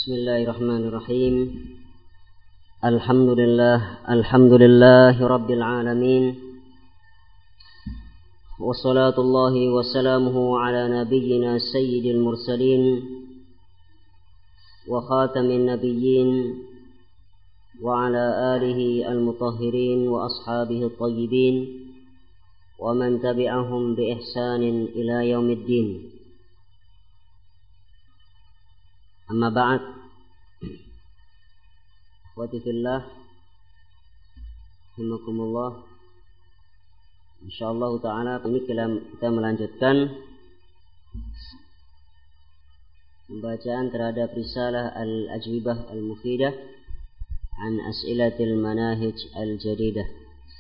Bismillahirrahmanirrahim. Alhamdulillahi rabbil alamin. Wassalatullahi wassalamuhu ala nabiyyina sayyidil mursalin wa khatamin nabiyyin wa ala alihi al-mutahhirin wa ashabihi at-tayyibin wa man tabi'ahum bi ihsanin ila yaumiddin. Amma ba'd. Akhwati fillah, rahimakumullah. Insyaallah taala ini kita melanjutkan pembacaan terhadap risalah Al-Ajwibah Al-Mufidah an As'ilatil Manahij Al-Jadidah.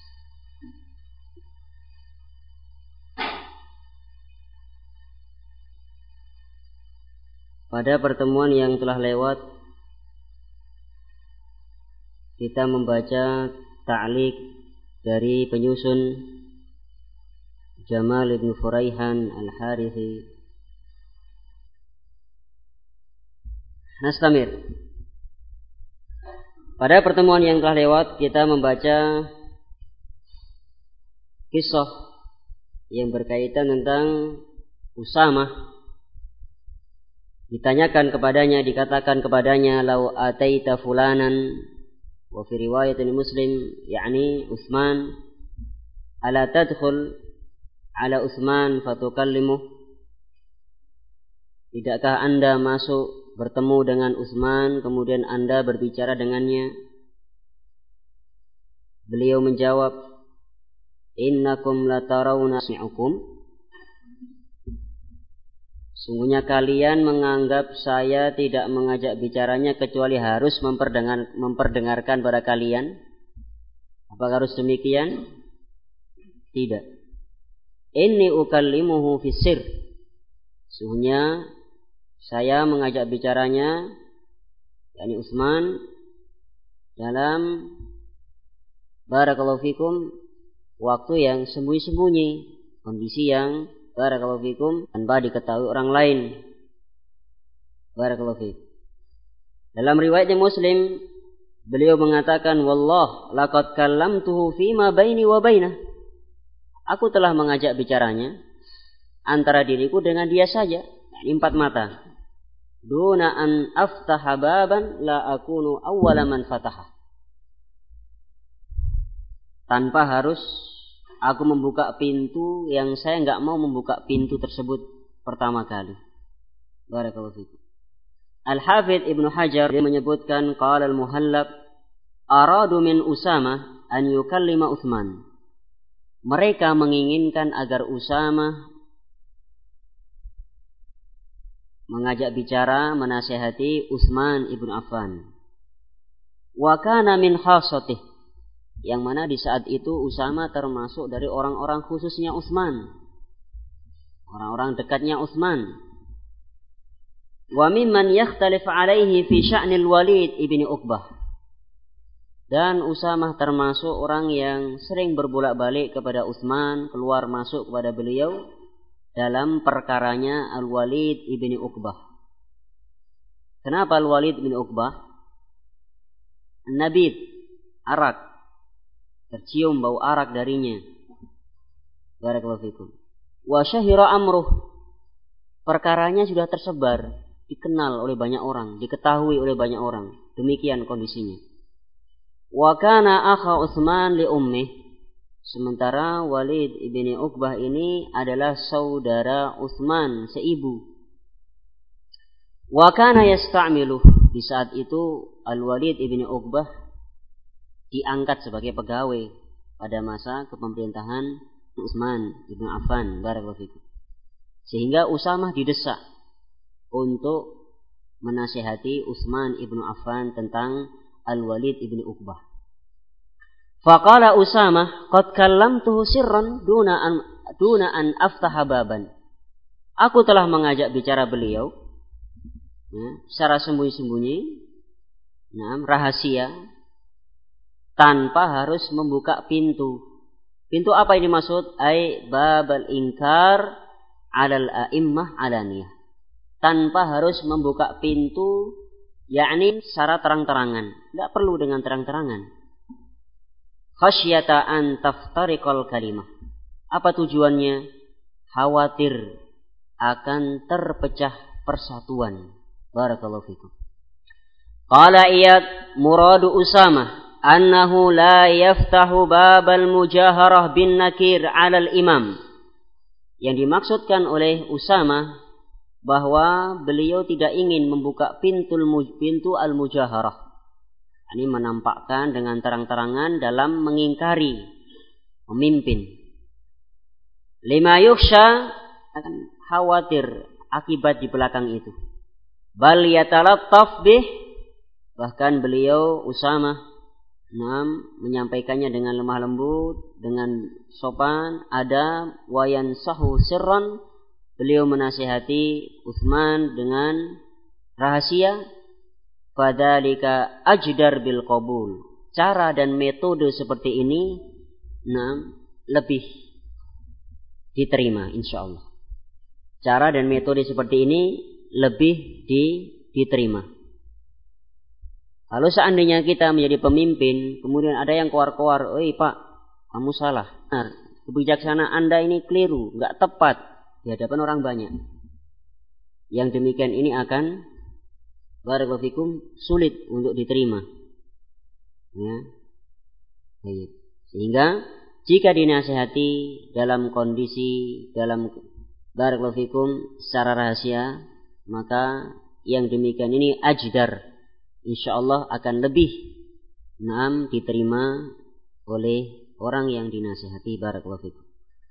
Pada pertemuan yang telah lewat kita membaca ta'liq dari penyusun Jamal ibn Furaihan Al-Harithi. Nastamir. Pada pertemuan yang telah lewat kita membaca kisah yang berkaitan tentang Usamah. Ditanyakan kepadanya, dikatakan kepadanya, lau ataita fulanan, wa fi riwayatin Muslim, yakni Utsman, ala tadkhul ala Utsman fatukallimuh. Tidakkah Anda masuk bertemu dengan Utsman kemudian Anda berbicara dengannya? Beliau menjawab, innakum latarawna sami'ukum. Sungguhnya kalian menganggap saya tidak mengajak bicaranya kecuali harus memperdengarkan pada kalian. Apakah harus demikian? Tidak. Inni ukallimuhu fis-sirr. Sungguhnya saya mengajak bicaranya, yakni Utsman, dalam barakallahu fikum waktu yang sembunyi-sembunyi, kondisi yang barakallahu fikum tanpa diketahui orang lain. Barakallahu fikum. Dalam riwayatnya Muslim, beliau mengatakan, wallah laqad kallamtuhu fima baini wa bainah. Aku telah mengajak bicaranya antara diriku dengan dia saja, 4 mata. Duna an aftaha baban la akunu awwala man fataha. Tanpa harus aku membuka pintu yang saya enggak mau membuka pintu tersebut pertama kali. Barakallahu fikum. Al-Hafidz Ibnu Hajar dia menyebutkan qala al-Muhallab aradu min Usamah an yukallima Utsman. Mereka menginginkan agar Usamah mengajak bicara, menasihati Utsman ibn Affan. Wa kana min khassatih, yang mana di saat itu Usamah termasuk dari orang-orang khususnya Utsman, orang-orang dekatnya Utsman. Wa mimman yakhtalif alaihi fi sya'nil Walid ibni Uqbah. Dan Usamah termasuk orang yang sering berbolak-balik kepada Utsman, keluar masuk kepada beliau dalam perkaranya Al-Walid ibni Uqbah. Kenapa Al-Walid ibni Uqbah? Nabid, arak, tercium bau arak darinya. Barakallahu fikum. Wa syahira amruh. Perkaranya sudah tersebar, dikenal oleh banyak orang, diketahui oleh banyak orang. Demikian kondisinya. Wa kana akha Utsman li ummih. Sementara Walid ibni Uqbah ini adalah saudara Utsman seibu. Wa kana yasta'miluh. Di saat itu Al-Walid ibni Uqbah diangkat sebagai pegawai pada masa kepemerintahan Utsman ibn Affan, barakallahu fikum. Sehingga Usamah didesak untuk menasihati Utsman ibn Affan tentang Al-Walid ibn Uqbah. Faqala Usamah qad kallamtuhu sirran duna an aftaha baban. Aku telah mengajak bicara beliau secara sembunyi-sembunyi, rahasia, tanpa harus membuka pintu. Pintu apa ini maksud? Ai babal inkar alal a'immah alaniyah. Tanpa harus membuka pintu yakni secara terang-terangan, tidak perlu dengan terang-terangan. Khasyata an taftariqal kalimah. Apa tujuannya? Khawatir akan terpecah persatuan. Barakallahu fikum. Qala Iyad muradu Usamah annahu la yaftahu babal mujaharah bin nakir 'alal imam. Yang dimaksudkan oleh Usamah bahwa beliau tidak ingin membuka pintu al-mujaharah. Ini menampakkan dengan terang-terangan dalam mengingkari pemimpin. Lima yukhsha, akan khawatir akibat di belakang itu. Bal yatalattaf bih, bahkan beliau Usamah menyampaikannya dengan lemah lembut, dengan sopan, adab, wa yansahu sirran. Beliau menasihati Utsman dengan rahasia. Fadzalika ajdar bil qabul. Cara dan metode seperti ini lebih diterima insyaallah. Cara dan metode seperti ini lebih diterima. Kalau seandainya kita menjadi pemimpin, kemudian ada yang keluar-keluar, "Oi Pak, kamu salah. Nah, kebijaksanaan Anda ini keliru, enggak tepat." Di hadapan orang banyak. Yang demikian ini akan barakallahu fikum sulit untuk diterima. Ya. Baik. Sehingga jika dinasihati dalam kondisi barakallahu fikum secara rahasia, maka yang demikian ini ajdar, insyaallah akan lebih diterima oleh orang yang dinasihati. Barakallahu fikum.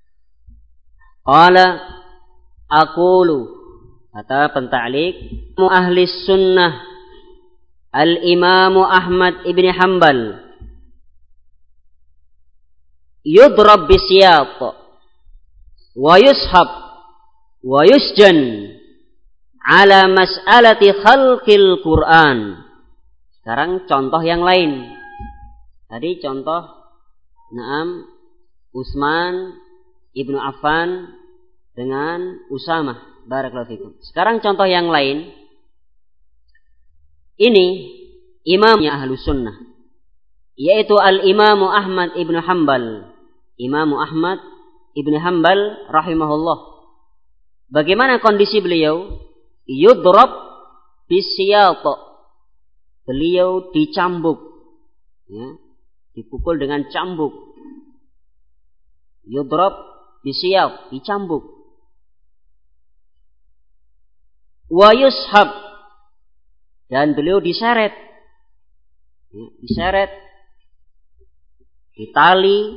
Qala aqulu, kata penta'liq, ahli sunnah al-imam Ahmad ibn Hanbal yudrab bisiyat wa yushab wa yusjan ala mas'alati khalqil Quran. Sekarang contoh yang lain. Tadi contoh Utsman ibnu Affan dengan Usamah. Barakallahu fikum. Sekarang contoh yang lain. Ini imamnya ahlu sunnah, yaitu al-imamu Ahmad ibn Hanbal. Imamu Ahmad ibn Hanbal rahimahullah. Bagaimana kondisi beliau? Yudrab bisiyat. Beliau dicambuk, ya, dipukul dengan cambuk. Yudrab bisiyat, dicambuk. Wa yushab, dan beliau diseret, ditali,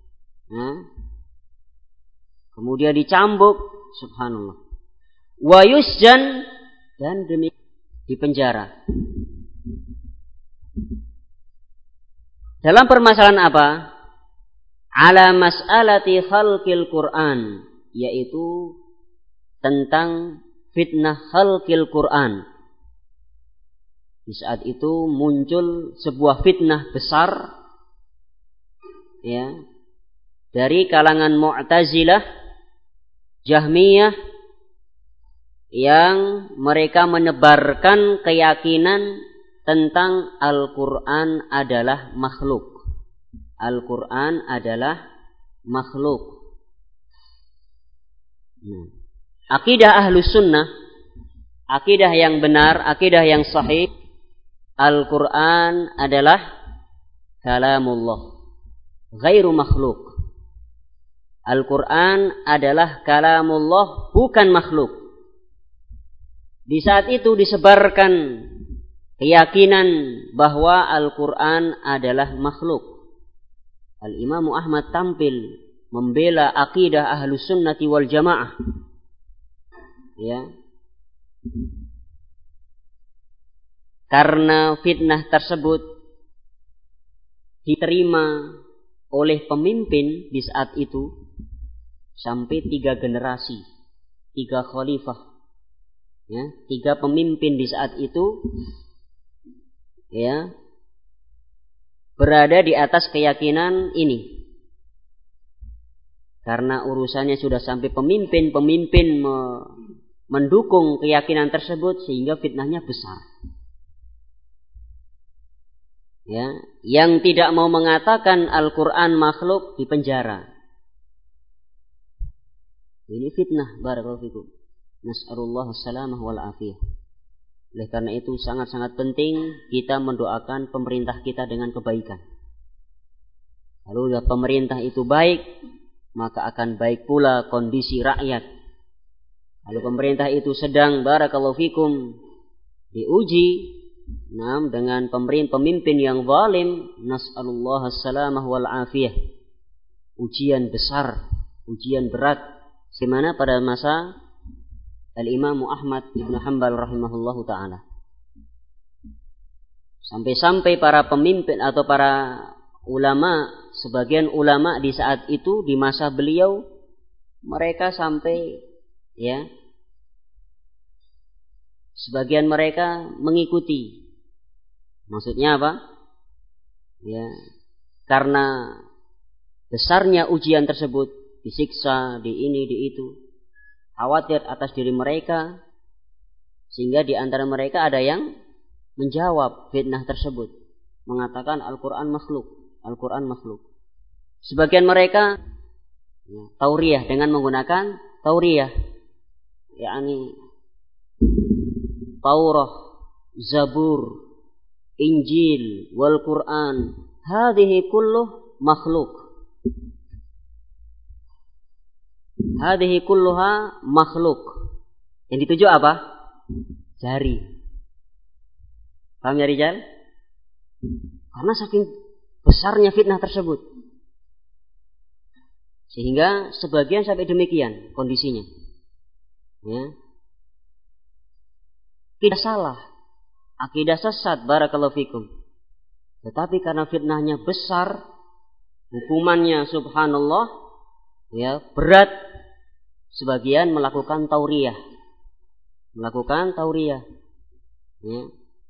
kemudian dicambuk, subhanallah. Wa yusjan, dan dipenjara. Dalam permasalahan apa? Ala mas'alati khalqil Quran, yaitu tentang fitnah khalqil Quran. Di saat itu muncul sebuah fitnah besar, ya, dari kalangan Mu'tazilah, Jahmiyah, yang mereka menebarkan keyakinan tentang Al-Quran adalah makhluk. Al-Quran adalah makhluk. Akidah Ahlus Sunnah, akidah yang benar, akidah yang sahih, Al-Quran adalah kalamullah, ghairu makhluk. Al-Quran adalah kalamullah, bukan makhluk. Di saat itu disebarkan keyakinan bahwa Al-Quran adalah makhluk. Al-Imam Ahmad tampil membela akidah Ahlus Sunnati wal Jamaah, ya, karena fitnah tersebut diterima oleh pemimpin di saat itu sampai 3 generasi, 3 khalifah, ya, 3 pemimpin di saat itu, ya, berada di atas keyakinan ini. Karena urusannya sudah sampai pemimpin mendukung keyakinan tersebut, sehingga fitnahnya besar. Ya, yang tidak mau mengatakan Al-Quran makhluk dipenjara. Ini fitnah, barakallahu fikum. Nas'alullah as-salamah wal afiyah. Oleh karena itu sangat-sangat penting kita mendoakan pemerintah kita dengan kebaikan. Kalau pemerintah itu baik, maka akan baik pula kondisi rakyat. Kalau pemerintah itu sedang, barakallahu fikum, diuji dengan pemimpin yang zalim, nas'alullah as-salamah wal afiyah. Ujian besar, ujian berat. Semana pada masa Al-Imam Ahmad Ibn Hanbal rahimahullahu ta'ala. Sampai-sampai para pemimpin atau para ulama, sebagian ulama di saat itu, di masa beliau, mereka sampai, ya, sebagian mereka mengikuti. Maksudnya apa? Ya, karena besarnya ujian tersebut, disiksa, di ini, di itu, khawatir atas diri mereka, sehingga di antara mereka ada yang menjawab fitnah tersebut, mengatakan Al-Quran makhluk, Al-Quran makhluk. Sebagian mereka tauriyah dengan menggunakan tauriyah, yakni Taurah, Zabur, Injil, wal Quran, hadhihi kulluh makhluk. Hadhihi kulluha makhluk. Yang dituju apa? Jari. Paham ya Rijal? Karena saking besarnya fitnah tersebut, sehingga sebagian sampai demikian kondisinya. Ya. Tidak salah, akidah sesat, barakallahu fikum. Tetapi karena fitnahnya besar, hukumannya subhanallah, ya, berat, sebagian melakukan tauriyah. Ya.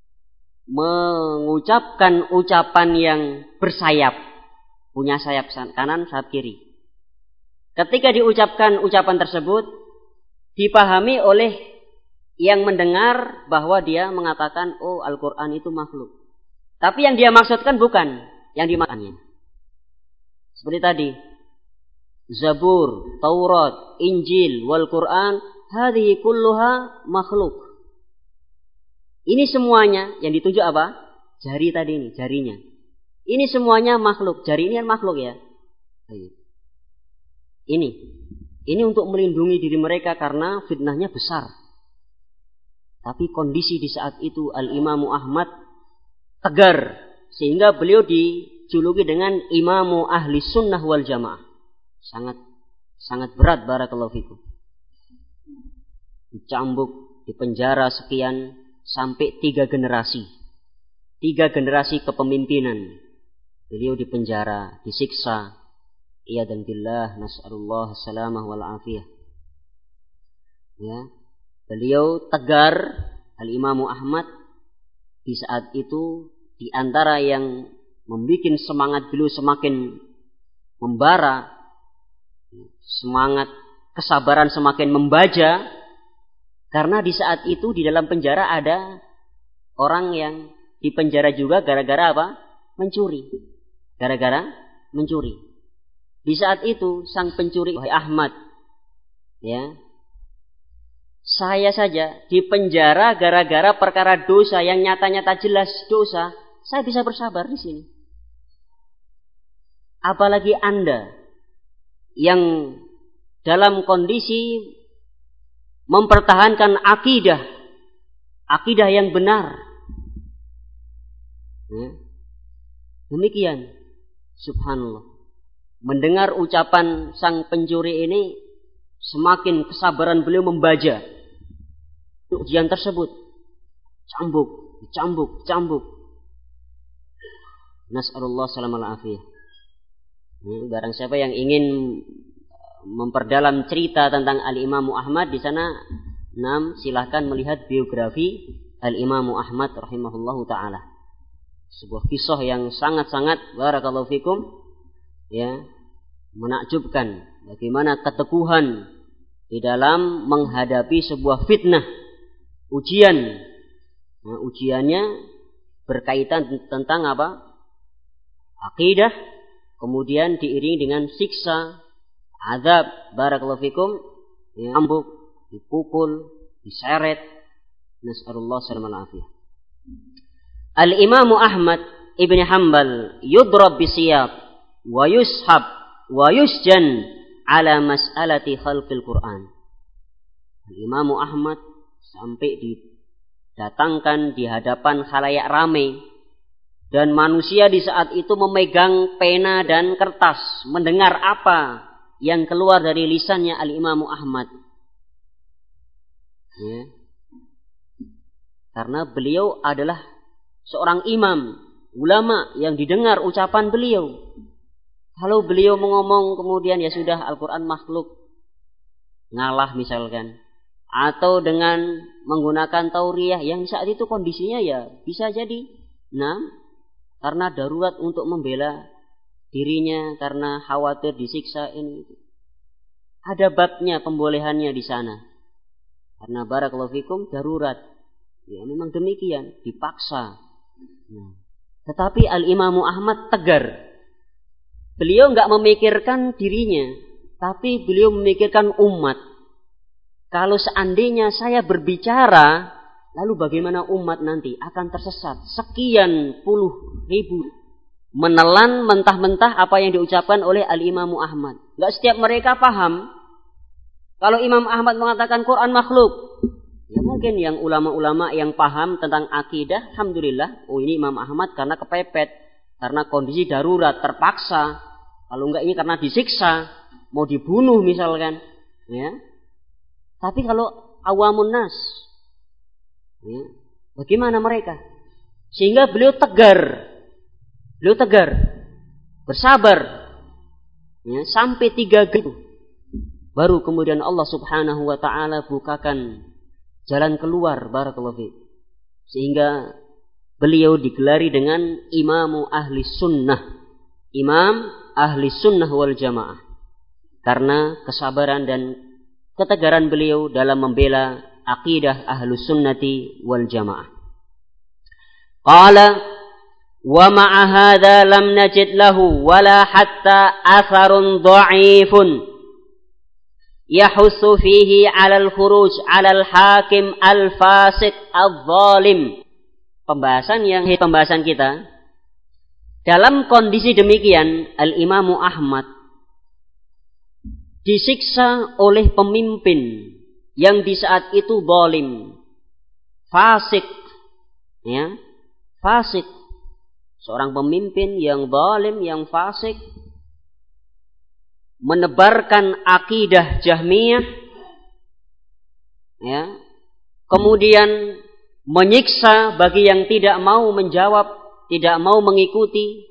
Mengucapkan ucapan yang bersayap, punya sayap kanan, sayap kiri. Ketika diucapkan ucapan tersebut, dipahami oleh yang mendengar bahwa dia mengatakan, oh, Al-Quran itu makhluk. Tapi yang dia maksudkan bukan yang dimakannya. Seperti tadi, Zabur, Taurat, Injil, wal Quran, hadhihi kulluha makhluk. Ini semuanya yang dituju apa? Jari tadi ini, jarinya. Ini semuanya makhluk. Jari ini kan makhluk ya. Ini untuk melindungi diri mereka karena fitnahnya besar. Tapi kondisi di saat itu Al-Imam Ahmad tegar, sehingga beliau dijuluki dengan Imamu Ahli Sunnah wal Jamaah. Sangat berat, barakallahu fikum. Dicambuk, dipenjara sekian, sampai 3 generasi. 3 generasi kepemimpinan. Beliau dipenjara, disiksa. Iyadan billah, nas'alullah salamah wal afiyah. Ya. Beliau tegar, Al-Imam Ahmad, di saat itu di antara yang membuat semangat beliau semakin membara, semangat kesabaran semakin membaja, karena di saat itu di dalam penjara ada orang yang dipenjara juga gara-gara apa? Mencuri. Gara-gara mencuri. Di saat itu sang pencuri, wahai Ahmad, ya, saya saja dipenjara gara-gara perkara dosa yang nyata-nyata jelas dosa, saya bisa bersabar di sini. Apalagi Anda yang dalam kondisi mempertahankan akidah yang benar. Ya. Demikian, subhanallah. Mendengar ucapan sang pencuri ini, semakin kesabaran beliau membaja. Ujian tersebut, cambuk. Nas'alullah salamal afiyah. Barang siapa yang ingin memperdalam cerita tentang Al-Imam Ahmad, di sana silahkan melihat biografi Al-Imam Ahmad rahimahullahu ta'ala. Sebuah kisah yang sangat-sangat, barakallahu fikum, ya, menakjubkan bagaimana keteguhan di dalam menghadapi sebuah fitnah, ujian. Nah, ujiannya berkaitan tentang apa? Akidah, kemudian diiringi dengan siksa, azab, barakallahu fikum, ambuk, dipukul, diseret. Nas'alullah salamal afiyah. Al-Imam Ahmad ibn Hanbal yudrab bisiyab wa yushab wa yusjan ala mas'alati khalqil Quran. Al-Imam Ahmad sampai didatangkan di hadapan khalayak ramai, dan manusia di saat itu memegang pena dan kertas, mendengar apa yang keluar dari lisannya Al-Imam Ahmad. Ya. Karena beliau adalah seorang imam, ulama yang didengar ucapan beliau. Kalau beliau mengomong kemudian ya sudah Al-Quran makhluk, ngalah misalkan, atau dengan menggunakan tauriyah yang saat itu kondisinya ya bisa jadi, karena darurat untuk membela dirinya karena khawatir disiksa ini. Ada babnya pembolehannya di sana. Karena barakallahu fikum darurat. Ya memang demikian, dipaksa. Tetapi Al-Imam Ahmad tegar. Beliau enggak memikirkan dirinya, tapi beliau memikirkan umat. Kalau seandainya saya berbicara, lalu bagaimana umat nanti akan tersesat? Sekian puluh ribu menelan mentah-mentah apa yang diucapkan oleh Al-Imam Ahmad. Enggak setiap mereka paham. Kalau Imam Ahmad mengatakan Quran makhluk, ya mungkin yang ulama-ulama yang paham tentang akidah, alhamdulillah, oh ini Imam Ahmad karena kepepet, karena kondisi darurat, terpaksa. Kalau enggak ini karena disiksa, mau dibunuh misalkan, ya. Tapi kalau awamun nas, ya, bagaimana mereka? Sehingga beliau tegar, bersabar, ya, sampai 3 kali. Baru kemudian Allah Subhanahu wa taala bukakan jalan keluar, barakallahu fiik. Sehingga beliau digelari dengan Imamu Ahli Sunnah, Imam Ahli Sunnah wal Jamaah, karena kesabaran dan ketegaran beliau dalam membela akidah Ahlus Sunnati wal Jamaah. Qala wa ma'a hadza lam najid lahu wala hatta atharun dha'ifun yahussu fihi 'ala al-khuruj 'ala al-hakim al-fasiq adh-dhalim. Pembahasan kita dalam kondisi demikian, Al-Imam Ahmad disiksa oleh pemimpin yang di saat itu zalim, fasik, ya, fasik. Seorang pemimpin yang zalim, yang fasik, menebarkan akidah Jahmiyah, ya, kemudian menyiksa bagi yang tidak mau menjawab, tidak mau mengikuti.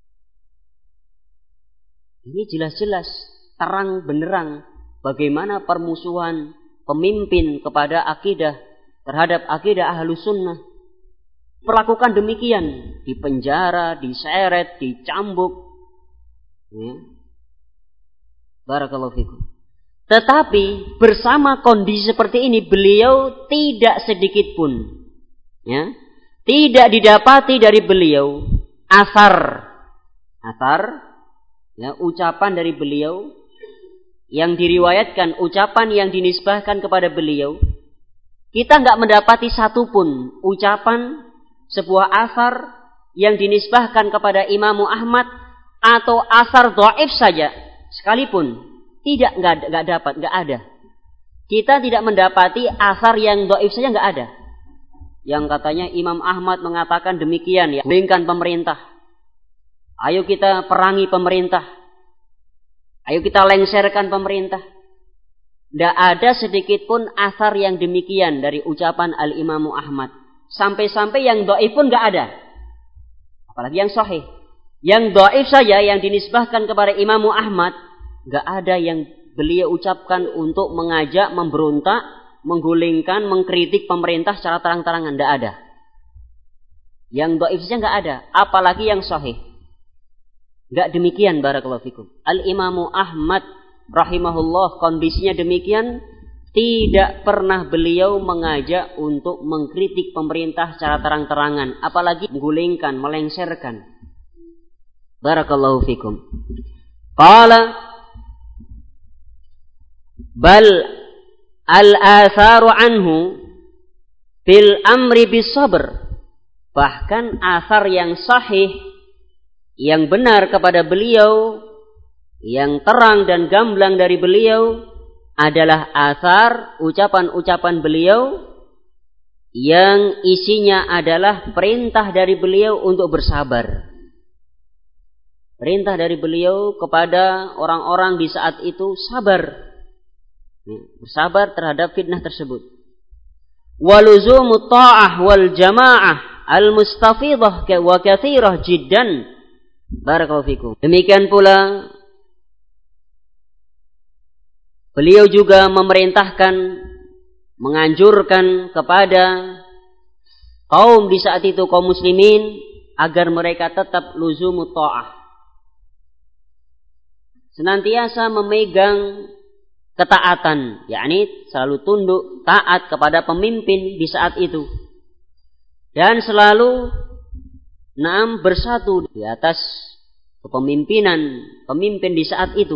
Ini jelas-jelas terang benderang bagaimana permusuhan pemimpin kepada akidah, terhadap akidah Ahlus Sunnah. Perlakukan demikian, dipenjara, diseret, dicambuk, ya. Barakallahu fikum. Tetapi bersama kondisi seperti ini, beliau tidak sedikit pun, ya, tidak didapati dari beliau asar, ya, ucapan dari beliau yang diriwayatkan, ucapan yang dinisbahkan kepada beliau. Kita enggak mendapati satupun ucapan sebuah asar yang dinisbahkan kepada Imam Ahmad atau asar dhaif saja sekalipun, enggak dapat, enggak ada. Kita tidak mendapati asar yang dhaif saja, enggak ada. Yang katanya Imam Ahmad mengatakan demikian, ya, gulingkan pemerintah. Ayo kita perangi pemerintah. Ayo kita lengserkan pemerintah. Tidak ada sedikit pun asar yang demikian dari ucapan Al-Imam Ahmad. Sampai-sampai yang dhaif pun tidak ada. Apalagi yang sahih. Yang dhaif saja yang dinisbahkan kepada Imam Ahmad, tidak ada yang beliau ucapkan untuk mengajak, memberontak, menggulingkan, mengkritik pemerintah secara terang-terangan. Tidak ada. Yang dhaif saja tidak ada. Apalagi yang sahih. Tidak demikian, barakallahu fikum. Al-Imam Ahmad rahimahullah kondisinya demikian, tidak pernah beliau mengajak untuk mengkritik pemerintah secara terang-terangan, apalagi menggulingkan, melengsarkan. Barakallahu fikum. Qala bal al-atharu anhu fil amri bis sabr. Bahkan asar yang sahih, yang benar kepada beliau, yang terang dan gamblang dari beliau adalah asar, ucapan-ucapan beliau yang isinya adalah perintah dari beliau untuk bersabar. Perintah dari beliau kepada orang-orang di saat itu sabar. Bersabar terhadap fitnah tersebut. Waluzumu ta'ah wal jamaah al-mustafidah wa kathirah jiddan. Barakallahu fikum. Demikian pula beliau juga memerintahkan, menganjurkan kepada kaum di saat itu, kaum muslimin, agar mereka tetap luzumu ta'ah, senantiasa memegang ketaatan, yakni selalu tunduk taat kepada pemimpin di saat itu, dan selalu bersatu di atas kepemimpinan pemimpin di saat itu.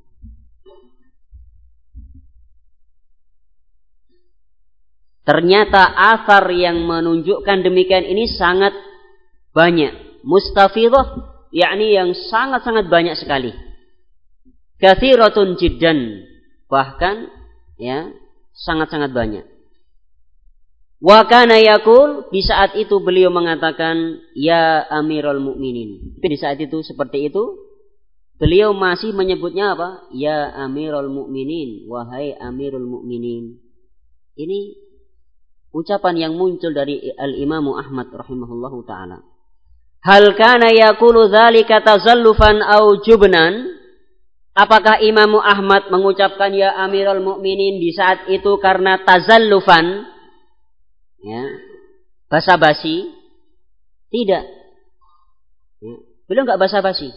Ternyata asar yang menunjukkan demikian ini sangat banyak. Mustafidah, yakni yang sangat-sangat banyak sekali. Kathiratun jiddan, bahkan ya sangat-sangat banyak. Wa kana yaqul, di saat itu beliau mengatakan ya Amirul Mukminin. Di saat itu seperti itu beliau masih menyebutnya apa? Ya Amirul Mukminin, wahai Amirul Mukminin. Ini ucapan yang muncul dari Al-Imam Ahmad rahimahullahu ta'ala. Hal kana yaqulu dzalika tazallufan au jubnan? Apakah Imam Ahmad mengucapkan ya Amirul Mukminin di saat itu karena tazallufan? Ya, basa-basi? Tidak. Ya, beliau enggak basa-basi.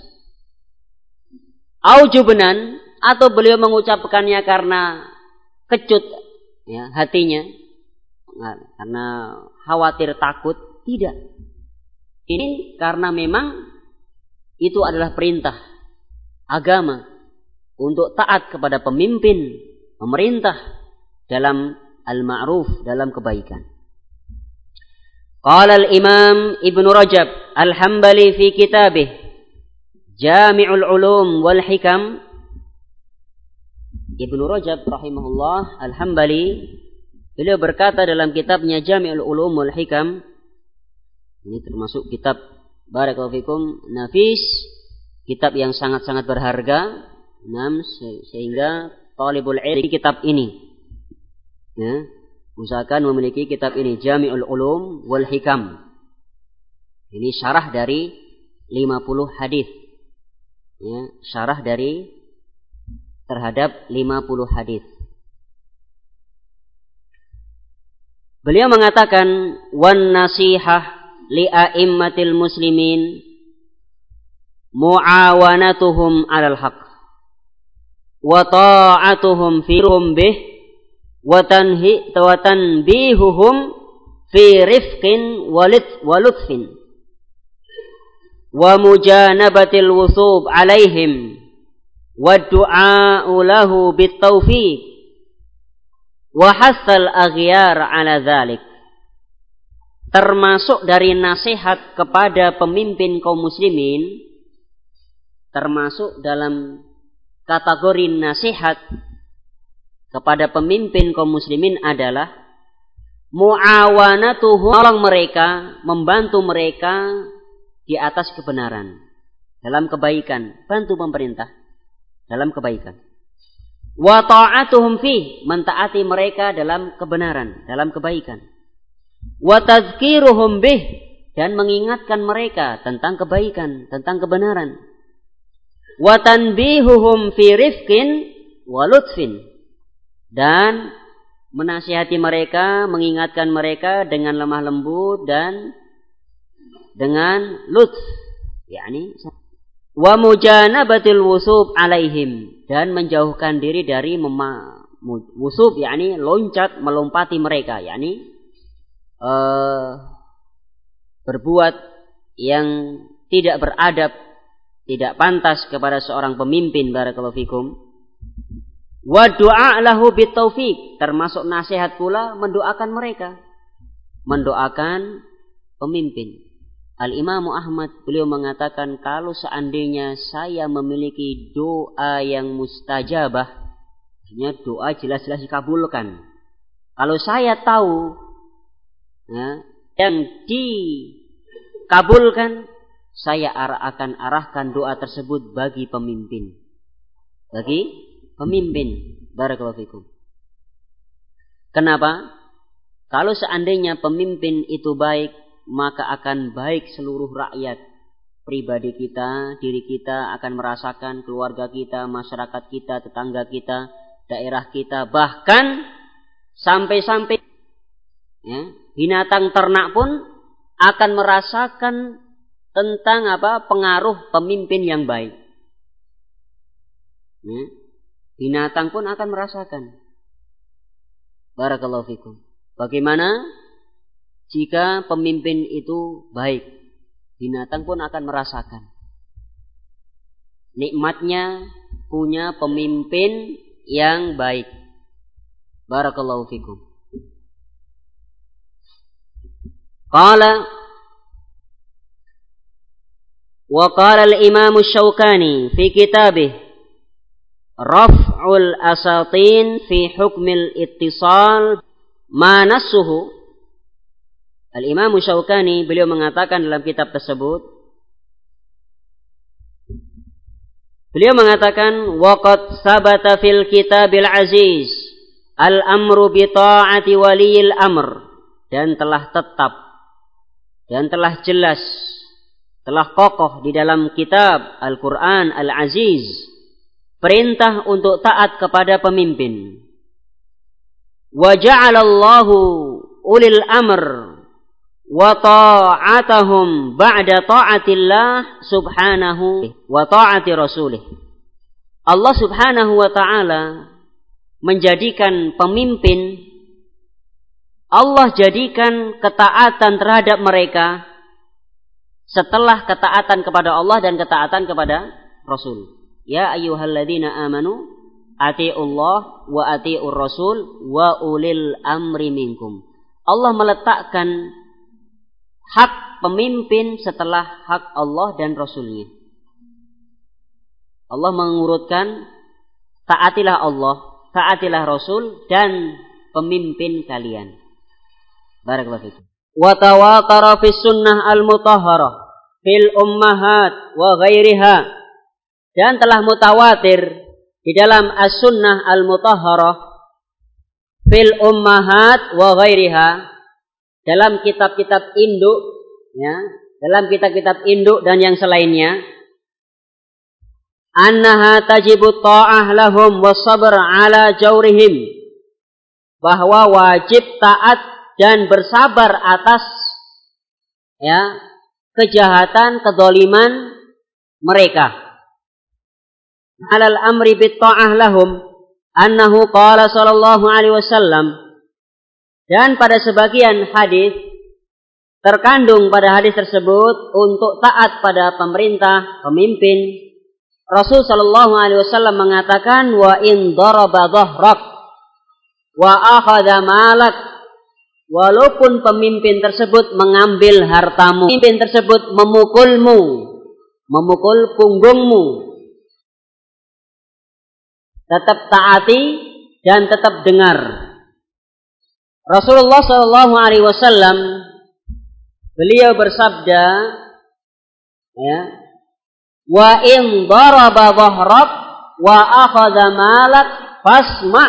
Au jubnan, atau beliau mengucapkannya karena kecut ya hatinya, karena khawatir takut? Tidak. Ini karena memang itu adalah perintah agama untuk taat kepada pemimpin, pemerintah dalam al-ma'ruf, dalam kebaikan. Qala al-Imam Ibnu Rajab Al-Hambali fi kitabih Jami'ul Ulum wal Hikam. Ibnu Rajab rahimahullah Al-Hambali, beliau berkata dalam kitabnya Jami'ul Ulum wal Hikam, ini termasuk kitab barakallahu fikum nafis, kitab yang sangat-sangat berharga, sehingga talibul ilmi kitab ini ya, usahakan memiliki kitab ini, Jami'ul Ulum wal Hikam. Ini syarah dari 50 hadis. Ya, syarah dari terhadap 50 hadis. Beliau mengatakan wan nasihah li a'immatil muslimin muawanatuhum 'alal haqq wa ta'atuhum firhum bih wa tanbihuhum fi rifqin wa lutfin wa mujanabatil wusub 'alaihim wa du'a'u lahu bit taufiq wa hassal aghyar 'ala dzalik. Termasuk dari nasihat kepada pemimpin kaum muslimin, termasuk dalam kategori nasihat kepada pemimpin kaum muslimin adalah muawanatuhum, tolong mereka, membantu mereka di atas kebenaran, dalam kebaikan, bantu pemerintah dalam kebaikan. Wa ta'atuhum fi, mentaati mereka dalam kebenaran, dalam kebaikan. Wa tazkiruhum bih, dan mengingatkan mereka tentang kebaikan, tentang kebenaran. Wa tanbihuhum fi rifqin wa lutfin, dan menasihati mereka, mengingatkan mereka dengan lemah lembut dan dengan lutf, yakni wa mujanabatil wusub alaihim, dan menjauhkan diri dari Wusub yakni loncat melompati mereka, yakni berbuat yang tidak beradab, tidak pantas kepada seorang pemimpin. Barakallahu fikum. Wa du'a lahu bitaufiq, termasuk nasihat pula mendoakan mereka, mendoakan pemimpin. Al-Imam Ahmad beliau mengatakan, kalau seandainya saya memiliki doa yang mustajabah, artinya doa jelas-jelas dikabulkan. Kalau saya tahu yang dikabulkan, saya akan arahkan doa tersebut bagi pemimpin. Bagi pemimpin. Barakallahu fikum. Kenapa? Kalau seandainya pemimpin itu baik, maka akan baik seluruh rakyat. Pribadi kita, diri kita akan merasakan, keluarga kita, masyarakat kita, tetangga kita, daerah kita, bahkan sampai-sampai binatang ternak pun akan merasakan tentang pengaruh pemimpin yang baik. Binatang pun akan merasakan. Barakallahu fikum. Bagaimana jika pemimpin itu baik? Binatang pun akan merasakan nikmatnya punya pemimpin yang baik. Barakallahu fikum. Qala wa qala al-Imam Asy-Syaukani fi kitabih Raf'ul Asatin fi Hukmil Ittisal ma nassuhu. Al-Imam Asy-Syaukani beliau mengatakan dalam kitab tersebut, beliau mengatakan waqad sabata fil kitabil aziz al-amru bi ta'ati waliyil amr, dan telah tetap dan telah jelas, telah kokoh di dalam kitab Al-Quran Al-Aziz perintah untuk taat kepada pemimpin. Wa ja'alallahu ulil amr wa ta'atahum ba'da ta'atillah subhanahu wa ta'ati rasulih. Allah subhanahu wa ta'ala menjadikan pemimpin, Allah jadikan ketaatan terhadap mereka setelah ketaatan kepada Allah dan ketaatan kepada Rasul. Ya ayyuhalladzina amanu ati'ullah wa ati'ur rasul wa ulil amri minkum. Allah meletakkan hak pemimpin setelah hak Allah dan Rasulnya. Allah mengurutkan taatilah Allah, taatilah Rasul dan pemimpin kalian. Barakallahu fikum. Wa tawatara fis sunnah al-mutahharah fil ummahat wa ghairiha, dan telah mutawatir di dalam as-sunnah al-mutahharah fil ummahat wa ghairiha, dalam kitab-kitab induk, dalam kitab-kitab induk dan yang selainnya, annaha tajibu ta'ah lahum wa sabr ala jawrihim, bahwa wajib taat dan bersabar atas kejahatan, kedzaliman mereka. Alal amri bit ta'ah lahum annahu qala sallallahu alaihi wasallam, dan pada sebagian hadis terkandung pada hadis tersebut untuk taat pada pemerintah, pemimpin. Rasul sallallahu alaihi wasallam mengatakan, wa in daraba dhahrak wa akhadha malak, walaupun pemimpin tersebut mengambil hartamu, pemimpin tersebut memukulmu, memukul punggungmu, tetap taati dan tetap dengar. Rasulullah sallallahu alaihi wasallam beliau bersabda, wa in daraba dhahrak wa akhadha malak fasma'.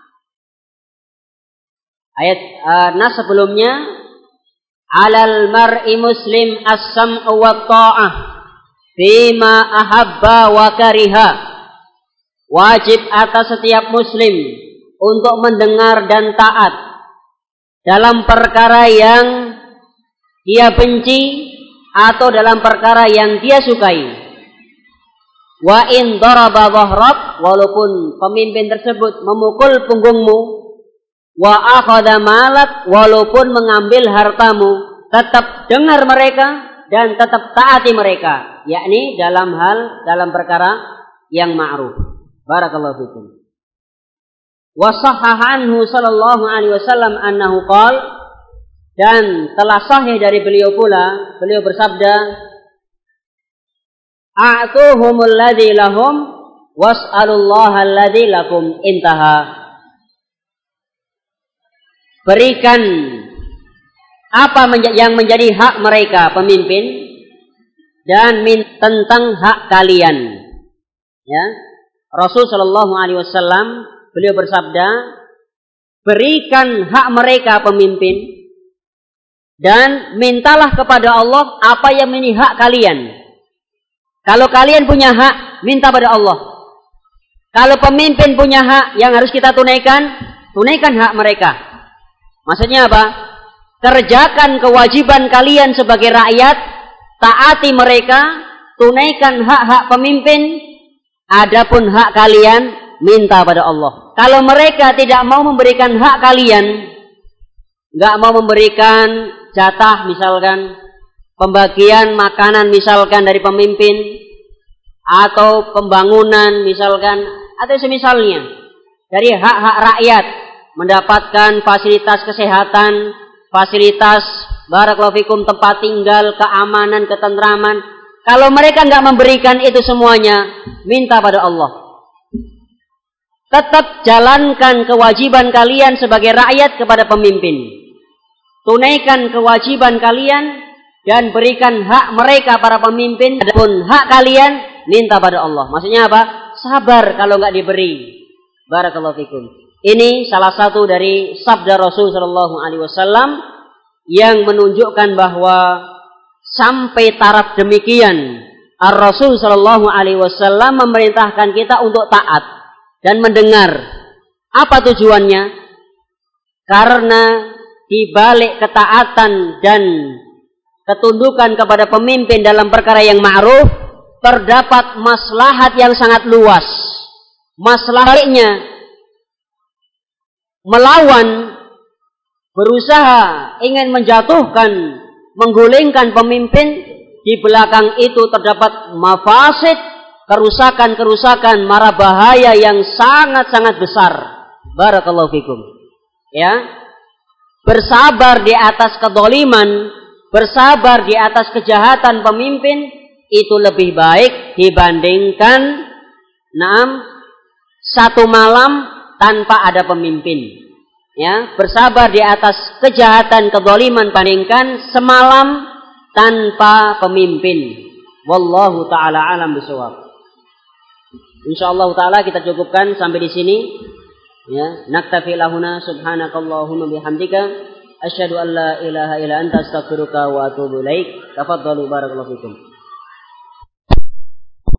Ayat nas sebelumnya, alal mar'i muslim as-sam'u wa ta'ah fima ahabba wa kariha. Wajib atas setiap muslim untuk mendengar dan taat dalam perkara yang dia benci atau dalam perkara yang dia sukai. Wa in daraba dhahrak, walaupun pemimpin tersebut memukul punggungmu, wa akhadha malak, walaupun mengambil hartamu, tetap dengar mereka dan tetap taati mereka, yakni dalam perkara yang ma'ruf. Barakallahu fikum. Wa sahhaha anhu sallallahu alaihi wasallam annahu qala, dan telah sahih dari beliau pula, beliau bersabda, a'tuhumul ladzi lahum was'alullaha alladzi lakum, intaha. Berikan apa yang menjadi hak mereka pemimpin dan tentang hak kalian. Ya. Rasul sallallahu alaihi wasallam beliau bersabda, berikan hak mereka pemimpin dan mintalah kepada Allah apa yang menjadi hak kalian. Kalau kalian punya hak, minta pada Allah. Kalau pemimpin punya hak yang harus kita tunaikan hak mereka. Maksudnya apa? Kerjakan kewajiban kalian sebagai rakyat, taati mereka, tunaikan hak-hak pemimpin, adapun hak kalian minta pada Allah. Kalau mereka tidak mau memberikan hak kalian, nggak mau memberikan jatah misalkan, pembagian makanan misalkan dari pemimpin, atau pembangunan misalkan, atau semisalnya dari hak-hak rakyat, mendapatkan fasilitas kesehatan, fasilitas barakallahu fikum tempat tinggal, keamanan, ketentraman. Kalau mereka nggak memberikan itu semuanya, minta pada Allah. Tetap jalankan kewajiban kalian sebagai rakyat kepada pemimpin. Tunaikan kewajiban kalian dan berikan hak mereka para pemimpin. Adapun hak kalian minta pada Allah. Maksudnya apa? Sabar kalau nggak diberi. Barakallahu fikum. Ini salah satu dari sabda Rasul sallallahu alaihi wasallam yang menunjukkan bahwa sampai taraf demikian Ar-Rasul sallallahu alaihi wasallam memerintahkan kita untuk taat dan mendengar. Apa tujuannya? Karena di balik ketaatan dan ketundukan kepada pemimpin dalam perkara yang ma'ruf terdapat maslahat yang sangat luas. Maslahatnya melawan, berusaha ingin menjatuhkan, menggulingkan pemimpin, di belakang itu terdapat mafasid, kerusakan-kerusakan, mara bahaya yang sangat-sangat besar. Barakallahu fikum. Ya, bersabar di atas kedoliman, bersabar di atas kejahatan pemimpin itu lebih baik dibandingkan satu malam tanpa ada pemimpin. Ya, bersabar di atas kejahatan kezaliman bandingkan semalam tanpa pemimpin. Wallahu taala alam bisawab. Insyaallah taala kita cukupkan sampai di sini. Ya, naktafi lahuna subhanakallahumma bihamdika asyhadu an la ilaha illa anta astaghfiruka wa atubu ilaik. Tafadhalu barakallahu fikum.